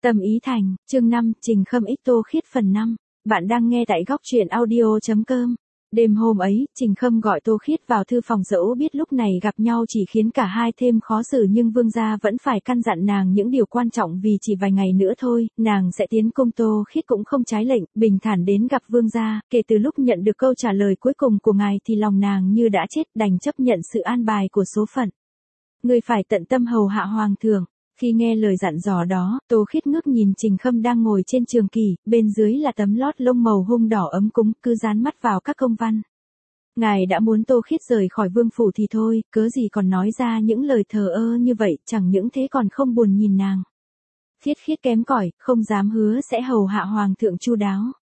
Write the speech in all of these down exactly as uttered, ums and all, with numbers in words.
Tâm Ý Thành, chương năm, Trình Khâm ích Tô Khiết phần năm. Bạn đang nghe tại góc truyện audio.com. Đêm hôm ấy, Trình Khâm gọi Tô Khiết vào thư phòng, dẫu biết lúc này gặp nhau chỉ khiến cả hai thêm khó xử, nhưng Vương gia vẫn phải căn dặn nàng những điều quan trọng, vì chỉ vài ngày nữa thôi, nàng sẽ tiến cung. Tô Khiết cũng không trái lệnh, bình thản đến gặp Vương gia. Kể từ lúc nhận được câu trả lời cuối cùng của ngài thì lòng nàng như đã chết, đành chấp nhận sự an bài của số phận. Ngươi phải tận tâm hầu hạ hoàng thượng. Khi nghe lời dặn dò đó, Tô Khiết ngước nhìn Trình Khâm đang ngồi trên trường kỷ, bên dưới là tấm lót lông màu hung đỏ ấm cúng, cứ dán mắt vào các công văn. Ngài đã muốn Tô Khiết rời khỏi vương phủ thì thôi, cớ gì còn nói ra những lời thờ ơ như vậy, chẳng những thế còn không buồn nhìn nàng. Khiết Khiết kém cỏi, không dám hứa sẽ hầu hạ hoàng thượng chu đáo.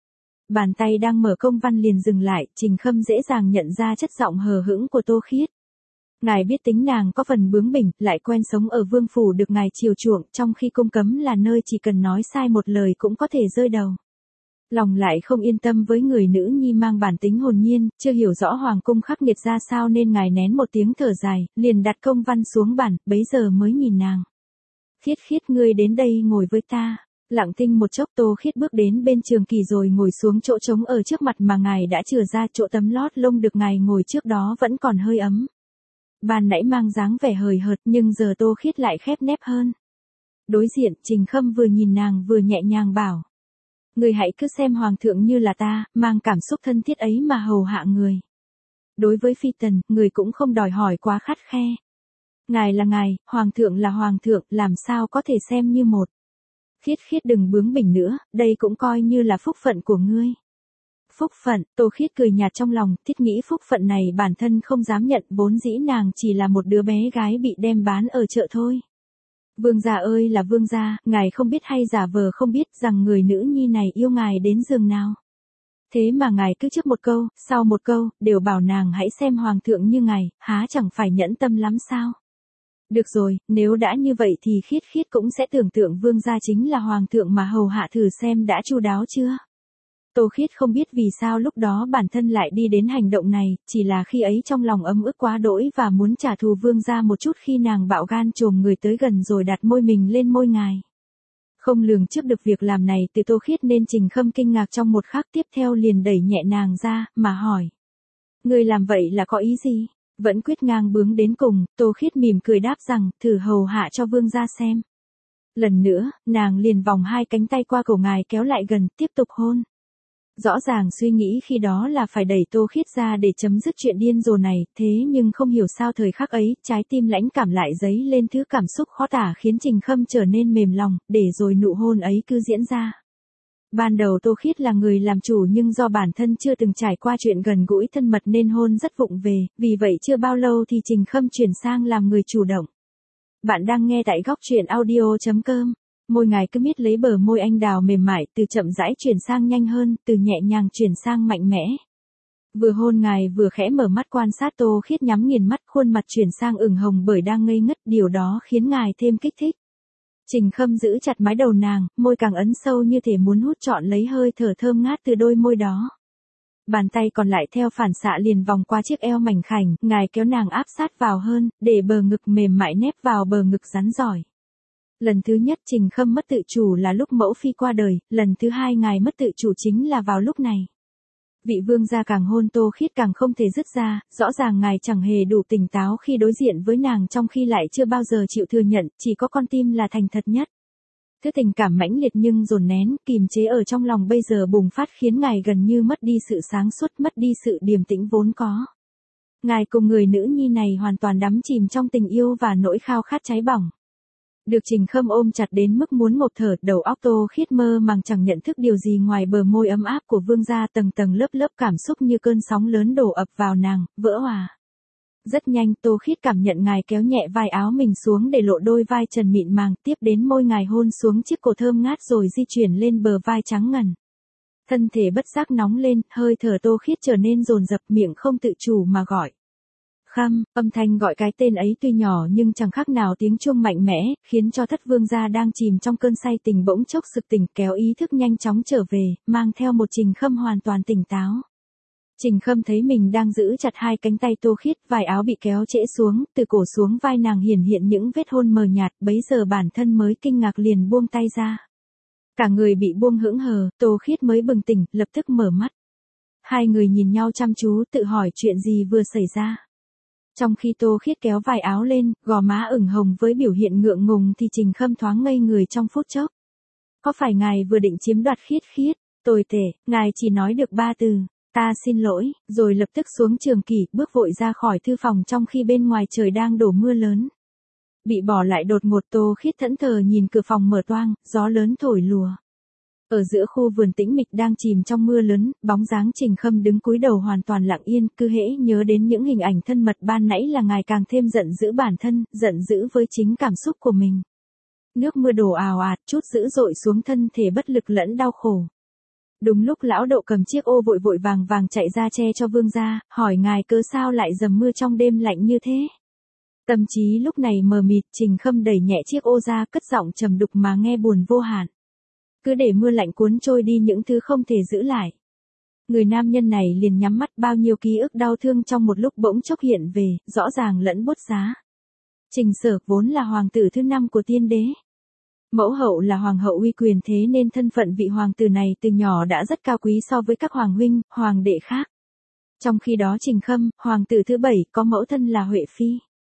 Bàn tay đang mở công văn liền dừng lại, Trình Khâm dễ dàng nhận ra chất giọng hờ hững của Tô Khiết. Ngài biết tính nàng có phần bướng bỉnh, lại quen sống ở vương phủ được ngài chiều chuộng, trong khi cung cấm là nơi chỉ cần nói sai một lời cũng có thể rơi đầu. Lòng lại không yên tâm với người nữ nhi mang bản tính hồn nhiên, chưa hiểu rõ hoàng cung khắc nghiệt ra sao nên ngài nén một tiếng thở dài, liền đặt công văn xuống bàn, bấy giờ mới nhìn nàng. Khiết Khiết, ngươi đến đây ngồi với ta. Lặng thinh một chốc, Tô Khiết bước đến bên trường kỷ rồi ngồi xuống chỗ trống ở trước mặt mà ngài đã chừa ra. Chỗ tấm lót lông được ngài ngồi trước đó vẫn còn hơi ấm. Ban nãy mang dáng vẻ hời hợt, nhưng giờ Tô Khiết lại khép nép hơn. Đối diện, Trình Khâm vừa nhìn nàng vừa nhẹ nhàng bảo. Người hãy cứ xem hoàng thượng như là ta, mang cảm xúc thân thiết ấy mà hầu hạ người. Đối với phi tần, người cũng không đòi hỏi quá khắt khe. Ngài là ngài, hoàng thượng là hoàng thượng, làm sao có thể xem như một. Khiết Khiết đừng bướng bỉnh nữa, đây cũng coi như là phúc phận của ngươi. Phúc phận, Tô Khiết cười nhạt trong lòng, thiết nghĩ phúc phận này bản thân không dám nhận, vốn dĩ nàng chỉ là một đứa bé gái bị đem bán ở chợ thôi. Vương gia ơi là vương gia, ngài không biết hay giả vờ không biết rằng người nữ nhi này yêu ngài đến giường nào. Thế mà ngài cứ trước một câu, sau một câu, đều bảo nàng hãy xem hoàng thượng như ngài, há chẳng phải nhẫn tâm lắm sao? Được rồi, nếu đã như vậy thì Khiết Khiết cũng sẽ tưởng tượng vương gia chính là hoàng thượng mà hầu hạ thử xem đã chu đáo chưa? Tô Khiết không biết vì sao lúc đó bản thân lại đi đến hành động này, chỉ là khi ấy trong lòng ấm ức quá đỗi và muốn trả thù vương gia một chút khi nàng bạo gan chồm người tới gần rồi đặt môi mình lên môi ngài. Không lường trước được việc làm này từ Tô Khiết nên Trình Khâm kinh ngạc trong một khắc, tiếp theo liền đẩy nhẹ nàng ra, mà hỏi. Người làm vậy là có ý gì? Vẫn quyết ngang bướng đến cùng, Tô Khiết mỉm cười đáp rằng, thử hầu hạ cho vương gia xem. Lần nữa, nàng liền vòng hai cánh tay qua cổ ngài kéo lại gần, tiếp tục hôn. Rõ ràng suy nghĩ khi đó là phải đẩy Tô Khiết ra để chấm dứt chuyện điên rồ này, thế nhưng không hiểu sao thời khắc ấy, trái tim lãnh cảm lại dấy lên thứ cảm xúc khó tả khiến Trình Khâm trở nên mềm lòng, để rồi nụ hôn ấy cứ diễn ra. Ban đầu Tô Khiết là người làm chủ, nhưng do bản thân chưa từng trải qua chuyện gần gũi thân mật nên hôn rất vụng về, vì vậy chưa bao lâu thì Trình Khâm chuyển sang làm người chủ động. Bạn đang nghe tại góc truyện audio.com. Môi ngài cứ miết lấy bờ môi anh đào mềm mại, từ chậm rãi chuyển sang nhanh hơn, từ nhẹ nhàng chuyển sang mạnh mẽ. Vừa hôn ngài vừa khẽ mở mắt quan sát. Tô Khiết nhắm nghiền mắt, khuôn mặt chuyển sang ửng hồng bởi đang ngây ngất, điều đó khiến ngài thêm kích thích. Trình Khâm giữ chặt mái đầu nàng, môi càng ấn sâu như thể muốn hút trọn lấy hơi thở thơm ngát từ đôi môi đó. Bàn tay còn lại theo phản xạ liền vòng qua chiếc eo mảnh khảnh, ngài kéo nàng áp sát vào hơn, để bờ ngực mềm mại nép vào bờ ngực rắn giỏi. Lần thứ nhất Trình Khâm mất tự chủ là lúc mẫu phi qua đời, lần thứ hai ngài mất tự chủ chính là vào lúc này. Vị vương gia càng hôn Tô Khiết càng không thể dứt ra, rõ ràng ngài chẳng hề đủ tỉnh táo khi đối diện với nàng, trong khi lại chưa bao giờ chịu thừa nhận, chỉ có con tim là thành thật nhất. Thứ tình cảm mãnh liệt nhưng dồn nén, kìm chế ở trong lòng bây giờ bùng phát khiến ngài gần như mất đi sự sáng suốt, mất đi sự điềm tĩnh vốn có. Ngài cùng người nữ nhi này hoàn toàn đắm chìm trong tình yêu và nỗi khao khát cháy bỏng. Được Trình Khâm ôm chặt đến mức muốn ngộp thở, đầu óc Tô Khiết mơ màng chẳng nhận thức điều gì ngoài bờ môi ấm áp của vương gia, tầng tầng lớp lớp cảm xúc như cơn sóng lớn đổ ập vào nàng, vỡ hòa. Rất nhanh Tô Khiết cảm nhận ngài kéo nhẹ vai áo mình xuống để lộ đôi vai trần mịn màng, tiếp đến môi ngài hôn xuống chiếc cổ thơm ngát rồi di chuyển lên bờ vai trắng ngần. Thân thể bất giác nóng lên, hơi thở Tô Khiết trở nên dồn dập, miệng không tự chủ mà gọi. Khâm, âm thanh gọi cái tên ấy tuy nhỏ nhưng chẳng khác nào tiếng chuông mạnh mẽ, khiến cho thất vương gia đang chìm trong cơn say tình bỗng chốc sực tỉnh, kéo ý thức nhanh chóng trở về, mang theo một Trình Khâm hoàn toàn tỉnh táo. Trình Khâm thấy mình đang giữ chặt hai cánh tay Tô Khiết, vải áo bị kéo trễ xuống, từ cổ xuống vai nàng hiển hiện những vết hôn mờ nhạt, bấy giờ bản thân mới kinh ngạc liền buông tay ra. Cả người bị buông hững hờ, Tô Khiết mới bừng tỉnh, lập tức mở mắt. Hai người nhìn nhau chăm chú tự hỏi chuyện gì vừa xảy ra. Trong khi Tô Khiết kéo vài áo lên, gò má ửng hồng với biểu hiện ngượng ngùng thì Trình Khâm thoáng ngây người trong phút chốc. Có phải ngài vừa định chiếm đoạt Khiết Khiết? Tồi tệ, ngài chỉ nói được ba từ, ta xin lỗi, rồi lập tức xuống trường kỷ, bước vội ra khỏi thư phòng trong khi bên ngoài trời đang đổ mưa lớn. Bị bỏ lại đột ngột, Tô Khiết thẫn thờ nhìn cửa phòng mở toang, gió lớn thổi lùa. Ở giữa khu vườn tĩnh mịch đang chìm trong mưa lớn, bóng dáng Trình Khâm đứng cúi đầu hoàn toàn lặng yên, cứ hễ nhớ đến những hình ảnh thân mật ban nãy là ngài càng thêm giận dữ bản thân, giận dữ với chính cảm xúc của mình. Nước mưa đổ ào ạt, chút dữ dội xuống thân thể bất lực lẫn đau khổ. Đúng lúc lão Độ cầm chiếc ô vội vội vàng vàng chạy ra che cho vương gia, hỏi ngài cớ sao lại dầm mưa trong đêm lạnh như thế. Tâm trí lúc này mờ mịt, Trình Khâm đẩy nhẹ chiếc ô ra, cất giọng trầm đục mà nghe buồn vô hạn. Cứ để mưa lạnh cuốn trôi đi những thứ không thể giữ lại. Người nam nhân này liền nhắm mắt, bao nhiêu ký ức đau thương trong một lúc bỗng chốc hiện về, rõ ràng lẫn bút giá. Trình Sở vốn là hoàng tử thứ năm của tiên đế. Mẫu hậu là hoàng hậu uy quyền, thế nên thân phận vị hoàng tử này từ nhỏ đã rất cao quý so với các hoàng huynh, hoàng đệ khác. Trong khi đó Trình Khâm, hoàng tử thứ bảy, có mẫu thân là Huệ Phi.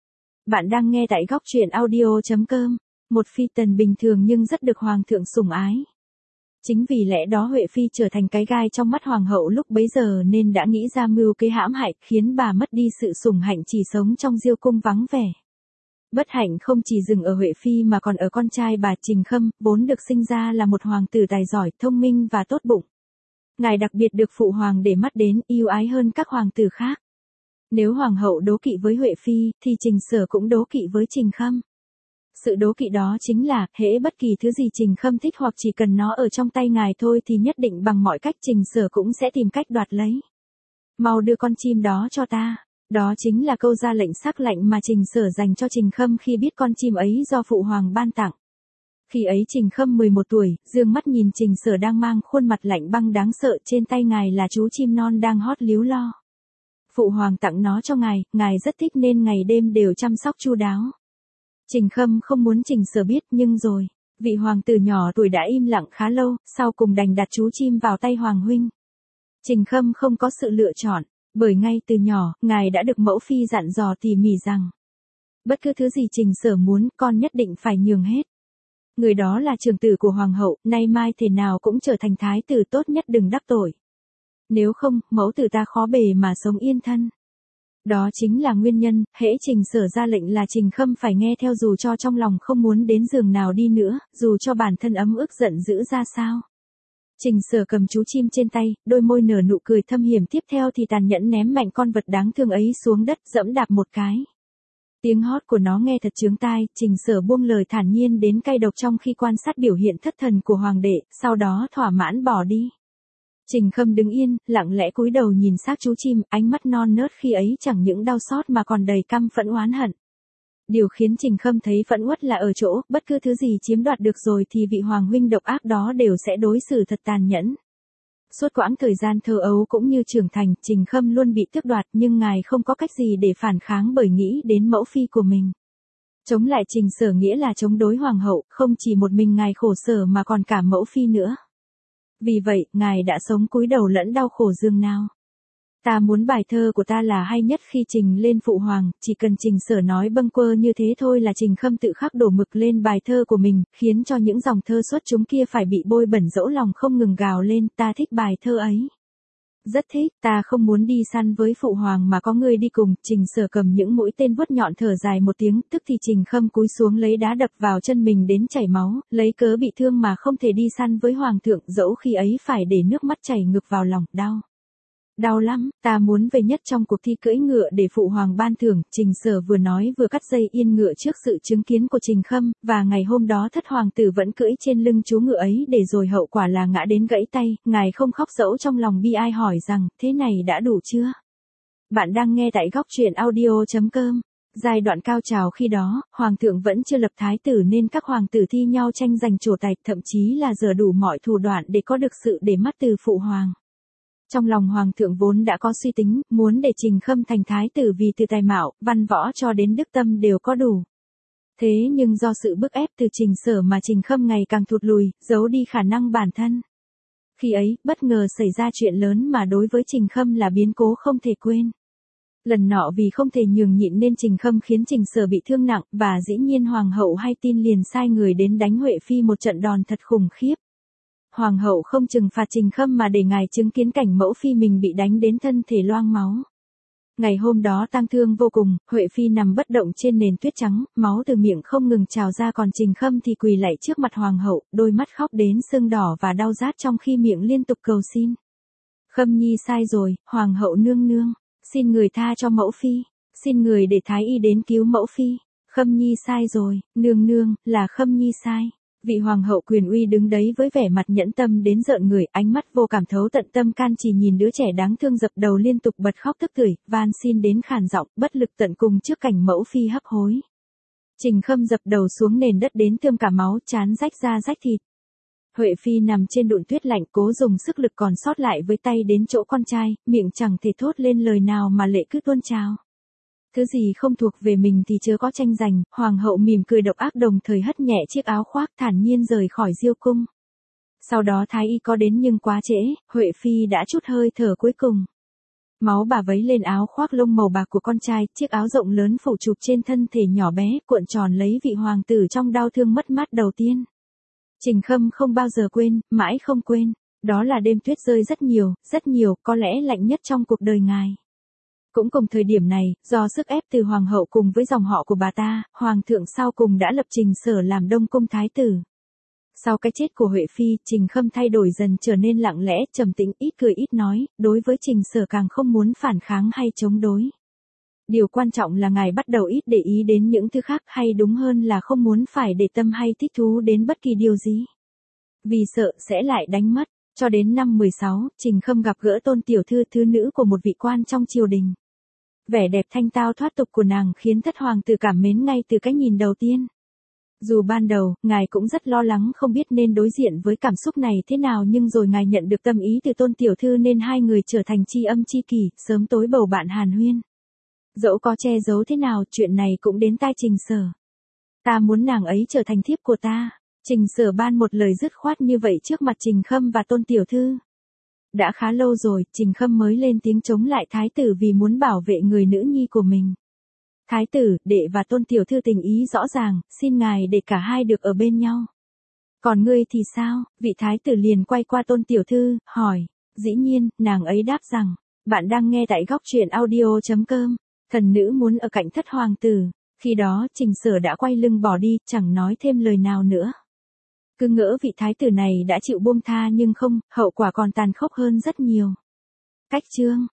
Bạn đang nghe tại góc truyện audio chấm com, một phi tần bình thường nhưng rất được hoàng thượng sủng ái. Chính vì lẽ đó Huệ Phi trở thành cái gai trong mắt hoàng hậu lúc bấy giờ nên đã nghĩ ra mưu kế hãm hại, khiến bà mất đi sự sủng hạnh, chỉ sống trong diêu cung vắng vẻ. Bất hạnh không chỉ dừng ở Huệ Phi mà còn ở con trai bà Trình Khâm, vốn được sinh ra là một hoàng tử tài giỏi, thông minh và tốt bụng. Ngài đặc biệt được phụ hoàng để mắt đến, yêu ái hơn các hoàng tử khác. Nếu hoàng hậu đố kỵ với Huệ Phi, thì Trình Sở cũng đố kỵ với Trình Khâm. Sự đố kỵ đó chính là, hễ bất kỳ thứ gì Trình Khâm thích hoặc chỉ cần nó ở trong tay ngài thôi thì nhất định bằng mọi cách Trình Sở cũng sẽ tìm cách đoạt lấy. Mau đưa con chim đó cho ta. Đó chính là câu ra lệnh sắc lạnh mà Trình Sở dành cho Trình Khâm khi biết con chim ấy do phụ hoàng ban tặng. Khi ấy Trình Khâm mười một tuổi, dương mắt nhìn Trình Sở đang mang khuôn mặt lạnh băng đáng sợ, trên tay ngài là chú chim non đang hót líu lo. Phụ hoàng tặng nó cho ngài, ngài rất thích nên ngày đêm đều chăm sóc chu đáo. Trình Khâm không muốn Trình Sở biết, nhưng rồi, vị hoàng tử nhỏ tuổi đã im lặng khá lâu, sau cùng đành đặt chú chim vào tay hoàng huynh. Trình Khâm không có sự lựa chọn, bởi ngay từ nhỏ, ngài đã được mẫu phi dặn dò tỉ mỉ rằng, bất cứ thứ gì Trình Sở muốn, con nhất định phải nhường hết. Người đó là trưởng tử của hoàng hậu, nay mai thế nào cũng trở thành thái tử, tốt nhất đừng đắc tội. Nếu không, mẫu tử ta khó bề mà sống yên thân. Đó chính là nguyên nhân, hễ Trình Sở ra lệnh là Trình Khâm phải nghe theo, dù cho trong lòng không muốn đến giường nào đi nữa, dù cho bản thân ấm ức giận dữ ra sao. Trình Sở cầm chú chim trên tay, đôi môi nở nụ cười thâm hiểm, tiếp theo thì tàn nhẫn ném mạnh con vật đáng thương ấy xuống đất, dẫm đạp một cái. Tiếng hót của nó nghe thật chướng tai, Trình Sở buông lời thản nhiên đến cay độc trong khi quan sát biểu hiện thất thần của hoàng đệ, sau đó thỏa mãn bỏ đi. Trình Khâm đứng yên, lặng lẽ cúi đầu nhìn xác chú chim, ánh mắt non nớt khi ấy chẳng những đau xót mà còn đầy căm phẫn oán hận. Điều khiến Trình Khâm thấy phẫn uất là ở chỗ, bất cứ thứ gì chiếm đoạt được rồi thì vị hoàng huynh độc ác đó đều sẽ đối xử thật tàn nhẫn. Suốt quãng thời gian thơ ấu cũng như trưởng thành, Trình Khâm luôn bị tước đoạt, nhưng ngài không có cách gì để phản kháng bởi nghĩ đến mẫu phi của mình. Chống lại Trình Sở nghĩa là chống đối hoàng hậu, không chỉ một mình ngài khổ sở mà còn cả mẫu phi nữa. Vì vậy, ngài đã sống cúi đầu lẫn đau khổ dường nào. Ta muốn bài thơ của ta là hay nhất khi trình lên phụ hoàng, chỉ cần Trình Sở nói bâng quơ như thế thôi là Trình Khâm tự khắc đổ mực lên bài thơ của mình, khiến cho những dòng thơ xuất chúng kia phải bị bôi bẩn, dẫu lòng không ngừng gào lên, ta thích bài thơ ấy. Rất thích, ta không muốn đi săn với phụ hoàng mà có người đi cùng. Trình Sở cầm những mũi tên vuốt nhọn thở dài một tiếng, tức thì Trình Khâm cúi xuống lấy đá đập vào chân mình đến chảy máu, lấy cớ bị thương mà không thể đi săn với hoàng thượng, dẫu khi ấy phải để nước mắt chảy ngược vào lòng, đau. Đau lắm, ta muốn về nhất trong cuộc thi cưỡi ngựa để phụ hoàng ban thưởng. Trình Sở vừa nói vừa cắt dây yên ngựa trước sự chứng kiến của Trình Khâm, và ngày hôm đó thất hoàng tử vẫn cưỡi trên lưng chú ngựa ấy, để rồi hậu quả là ngã đến gãy tay. Ngài không khóc dẫu trong lòng bi ai hỏi rằng, thế này đã đủ chưa? Bạn đang nghe tại góc truyện audio chấm com. Giai đoạn cao trào khi đó, hoàng thượng vẫn chưa lập thái tử nên các hoàng tử thi nhau tranh giành trổ tài, thậm chí là giở đủ mọi thủ đoạn để có được sự để mắt từ phụ hoàng. Trong lòng hoàng thượng vốn đã có suy tính, muốn để Trình Khâm thành thái tử vì từ tài mạo, văn võ cho đến đức tâm đều có đủ. Thế nhưng do sự bức ép từ Trình Sở mà Trình Khâm ngày càng thụt lùi, giấu đi khả năng bản thân. Khi ấy, bất ngờ xảy ra chuyện lớn mà đối với Trình Khâm là biến cố không thể quên. Lần nọ vì không thể nhường nhịn nên Trình Khâm khiến Trình Sở bị thương nặng, và dĩ nhiên Hoàng hậu hay tin liền sai người đến đánh Huệ Phi một trận đòn thật khủng khiếp. Hoàng hậu không trừng phạt Trình Khâm mà để ngài chứng kiến cảnh mẫu phi mình bị đánh đến thân thể loang máu. Ngày hôm đó tang thương vô cùng, Huệ Phi nằm bất động trên nền tuyết trắng, máu từ miệng không ngừng trào ra, còn Trình Khâm thì quỳ lạy trước mặt Hoàng hậu, đôi mắt khóc đến sưng đỏ và đau rát trong khi miệng liên tục cầu xin. Khâm nhi sai rồi, Hoàng hậu nương nương, xin người tha cho mẫu phi, xin người để thái y đến cứu mẫu phi. Khâm nhi sai rồi, nương nương, là Khâm nhi sai. Vị hoàng hậu quyền uy đứng đấy với vẻ mặt nhẫn tâm đến rợn người, ánh mắt vô cảm thấu tận tâm can, chỉ nhìn đứa trẻ đáng thương dập đầu liên tục bật khóc tức tưởi, van xin đến khàn giọng, bất lực tận cùng trước cảnh mẫu phi hấp hối. Trình Khâm dập đầu xuống nền đất đến tươm cả máu, trán rách da rách thịt. Huệ Phi nằm trên đụn tuyết lạnh, cố dùng sức lực còn sót lại với tay đến chỗ con trai, miệng chẳng thể thốt lên lời nào mà lệ cứ tuôn trào. Thứ gì không thuộc về mình thì chớ có tranh giành, hoàng hậu mỉm cười độc ác đồng thời hất nhẹ chiếc áo khoác thản nhiên rời khỏi diêu cung. Sau đó thái y có đến nhưng quá trễ, Huệ Phi đã trút hơi thở cuối cùng. Máu bà vấy lên áo khoác lông màu bạc của con trai, chiếc áo rộng lớn phủ chụp trên thân thể nhỏ bé, cuộn tròn lấy vị hoàng tử trong đau thương mất mát đầu tiên. Trình Khâm không bao giờ quên, mãi không quên, đó là đêm tuyết rơi rất nhiều, rất nhiều, có lẽ lạnh nhất trong cuộc đời ngài. Cũng cùng thời điểm này, do sức ép từ hoàng hậu cùng với dòng họ của bà ta, hoàng thượng sau cùng đã lập Trình Sở làm Đông Cung thái tử. Sau cái chết của Huệ Phi, Trình Khâm thay đổi dần trở nên lặng lẽ, trầm tĩnh, ít cười ít nói, đối với Trình Sở càng không muốn phản kháng hay chống đối. Điều quan trọng là ngài bắt đầu ít để ý đến những thứ khác, hay đúng hơn là không muốn phải để tâm hay thích thú đến bất kỳ điều gì. Vì sợ sẽ lại đánh mất. Cho đến năm mười sáu, Trình Khâm gặp gỡ Tôn tiểu thư, thứ nữ của một vị quan trong triều đình. Vẻ đẹp thanh tao thoát tục của nàng khiến thất hoàng tử cảm mến ngay từ cái nhìn đầu tiên. Dù ban đầu, ngài cũng rất lo lắng không biết nên đối diện với cảm xúc này thế nào, nhưng rồi ngài nhận được tâm ý từ Tôn tiểu thư nên hai người trở thành tri âm tri kỷ, sớm tối bầu bạn hàn huyên. Dẫu có che giấu thế nào, chuyện này cũng đến tai Trình Sở. Ta muốn nàng ấy trở thành thiếp của ta. Trình Sở ban một lời dứt khoát như vậy trước mặt Trình Khâm và Tôn tiểu thư. Đã khá lâu rồi, Trình Khâm mới lên tiếng chống lại thái tử vì muốn bảo vệ người nữ nhi của mình. Thái tử, đệ và Tôn tiểu thư tình ý rõ ràng, xin ngài để cả hai được ở bên nhau. Còn ngươi thì sao? Vị thái tử liền quay qua Tôn tiểu thư, hỏi. Dĩ nhiên, nàng ấy đáp rằng, bạn đang nghe tại góc truyện audio chấm com. Thần nữ muốn ở cạnh thất hoàng tử. Khi đó, Trình Sở đã quay lưng bỏ đi, chẳng nói thêm lời nào nữa. Cứ ngỡ vị thái tử này đã chịu buông tha nhưng không, hậu quả còn tàn khốc hơn rất nhiều. Cách chương